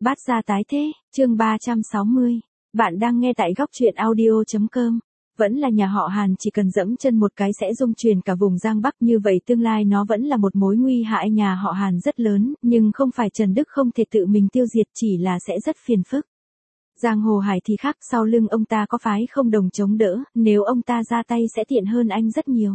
Bát gia tái thế, chương 360. Bạn đang nghe tại góc truyện audio.com. Vẫn là nhà họ Hàn, chỉ cần dẫm chân một cái sẽ rung chuyển cả vùng Giang Bắc, như vậy tương lai nó vẫn là một mối nguy hại nhà họ Hàn rất lớn, nhưng không phải Trần Đức không thể tự mình tiêu diệt, chỉ là sẽ rất phiền phức. Giang Hồ Hải thì khác, sau lưng ông ta có phái không đồng chống đỡ, nếu ông ta ra tay sẽ tiện hơn anh rất nhiều.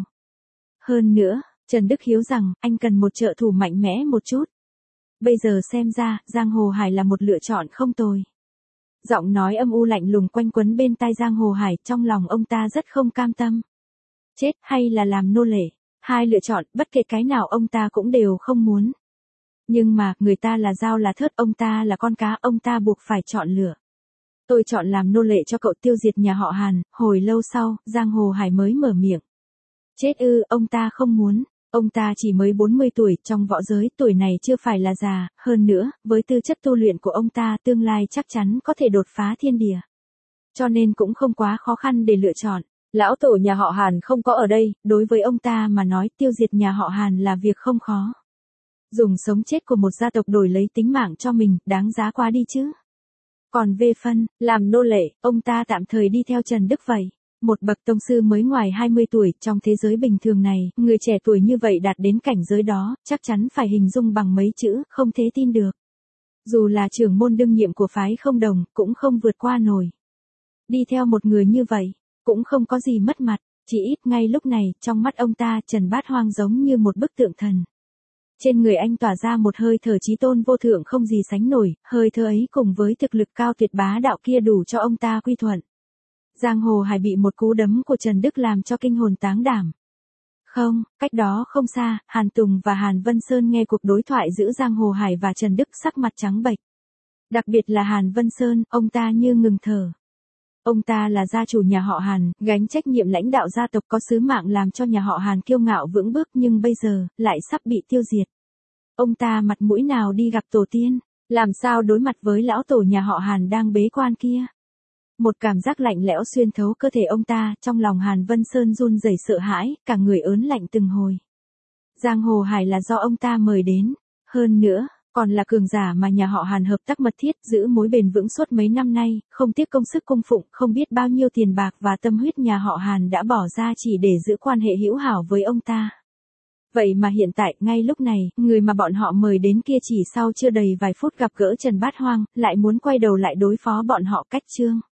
Hơn nữa, Trần Đức hiếu rằng, anh cần một trợ thủ mạnh mẽ một chút. Bây giờ xem ra, Giang Hồ Hải là một lựa chọn không tồi. Giọng nói âm u lạnh lùng quanh quấn bên tai Giang Hồ Hải, trong lòng ông ta rất không cam tâm. Chết hay là làm nô lệ, hai lựa chọn, bất kể cái nào ông ta cũng đều không muốn. Nhưng mà, người ta là dao là thớt, ông ta là con cá, ông ta buộc phải chọn lựa. Tôi chọn làm nô lệ cho cậu tiêu diệt nhà họ Hàn. Hồi lâu sau, Giang Hồ Hải mới mở miệng. Chết ư, ông ta không muốn. Ông ta chỉ mới 40 tuổi, trong võ giới, tuổi này chưa phải là già, hơn nữa, với tư chất tu luyện của ông ta, tương lai chắc chắn có thể đột phá thiên địa. Cho nên cũng không quá khó khăn để lựa chọn. Lão tổ nhà họ Hàn không có ở đây, đối với ông ta mà nói, tiêu diệt nhà họ Hàn là việc không khó. Dùng sống chết của một gia tộc đổi lấy tính mạng cho mình, đáng giá quá đi chứ. Còn về phân, làm nô lệ, ông ta tạm thời đi theo Trần Đức vậy. Một bậc tông sư mới ngoài 20 tuổi, trong thế giới bình thường này, người trẻ tuổi như vậy đạt đến cảnh giới đó, chắc chắn phải hình dung bằng mấy chữ, không thể tin được. Dù là trưởng môn đương nhiệm của phái không đồng, cũng không vượt qua nổi. Đi theo một người như vậy, cũng không có gì mất mặt, chỉ ít ngay lúc này, trong mắt ông ta, Trần Bát Hoang giống như một bức tượng thần. Trên người anh tỏa ra một hơi thở chí tôn vô thượng không gì sánh nổi, hơi thở ấy cùng với thực lực cao tuyệt bá đạo kia đủ cho ông ta quy thuận. Giang Hồ Hải bị một cú đấm của Trần Đức làm cho kinh hồn táng đảm. Không, cách đó không xa, Hàn Tùng và Hàn Vân Sơn nghe cuộc đối thoại giữa Giang Hồ Hải và Trần Đức, sắc mặt trắng bệch. Đặc biệt là Hàn Vân Sơn, ông ta như ngừng thở. Ông ta là gia chủ nhà họ Hàn, gánh trách nhiệm lãnh đạo gia tộc, có sứ mạng làm cho nhà họ Hàn kiêu ngạo vững bước, nhưng bây giờ, lại sắp bị tiêu diệt. Ông ta mặt mũi nào đi gặp tổ tiên, làm sao đối mặt với lão tổ nhà họ Hàn đang bế quan kia. Một cảm giác lạnh lẽo xuyên thấu cơ thể ông ta, trong lòng Hàn Vân Sơn run rẩy sợ hãi, cả người ớn lạnh từng hồi. Giang Hồ Hải là do ông ta mời đến, hơn nữa, còn là cường giả mà nhà họ Hàn hợp tác mật thiết, giữ mối bền vững suốt mấy năm nay, không tiếc công sức cung phụng, không biết bao nhiêu tiền bạc và tâm huyết nhà họ Hàn đã bỏ ra chỉ để giữ quan hệ hữu hảo với ông ta. Vậy mà hiện tại, ngay lúc này, người mà bọn họ mời đến kia chỉ sau chưa đầy vài phút gặp gỡ Trần Bát Hoang, lại muốn quay đầu lại đối phó bọn họ cách chương.